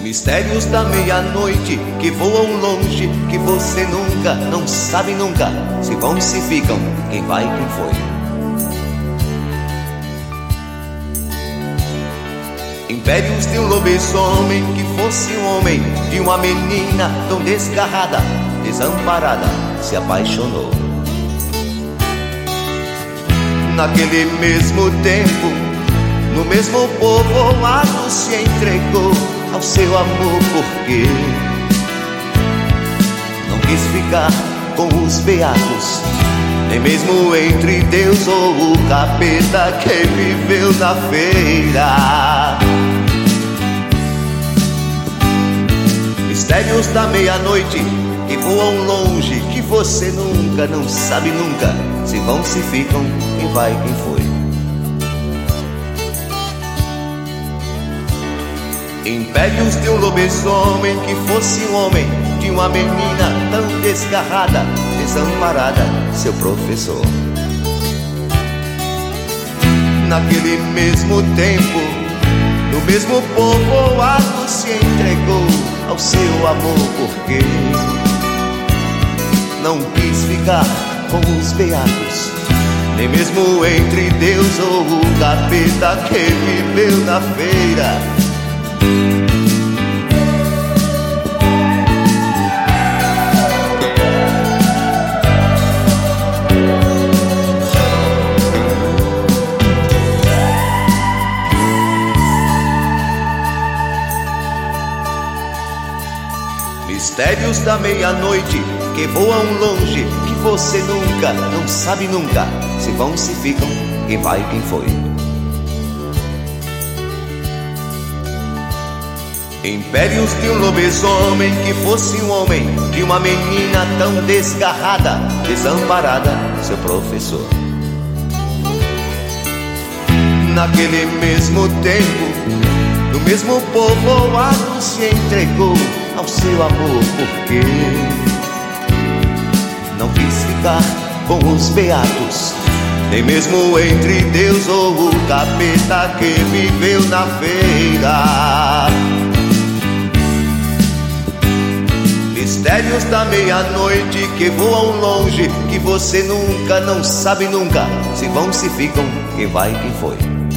Mistérios da meia-noite que voam longe, que você nunca, não sabe nunca, se vão, se ficam, quem vai, quem foi. Impérios de um lobisomem que fosse um homem, de uma menina tão desgarrada, desamparada, se apaixonou. Naquele mesmo tempo, no mesmo povoado, se entregou ao seu amor, porque não quis ficar com os beatos, nem mesmo entre Deus ou o capeta que viveu na feira. Mistérios da meia-noite que voam longe, que você nunca, não sabe nunca, se vão, se ficam, quem vai, quem foi. Impérios de um lobisomem que fosse um homem, de uma menina tão desgarrada, desamparada, seu professor. Naquele mesmo tempo, no mesmo povoado, se entregou ao seu amor, porque não quis ficar com os beatos, nem mesmo entre Deus ou o capeta que viveu na feira. Mistérios da meia-noite que voam longe, que você nunca, não sabe nunca, se vão, se ficam, quem vai, quem foi. Impérios de um lobisomem que fosse um homem, de uma menina tão desgarrada, desamparada, seu professor. Naquele mesmo tempo, no mesmo povoado, se entregou ao seu amor, porque não quis ficar com os beatos, nem mesmo entre Deus ou o capeta que viveu na feira. Mistérios da meia-noite que voam longe, que você nunca, não sabe nunca, se vão, se ficam, quem vai, quem foi.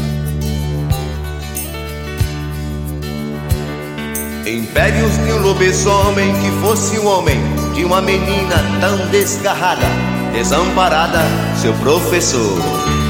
Impérios de um lobisomem que fosse um homem, de uma menina tão desgarrada, desamparada, seu professor.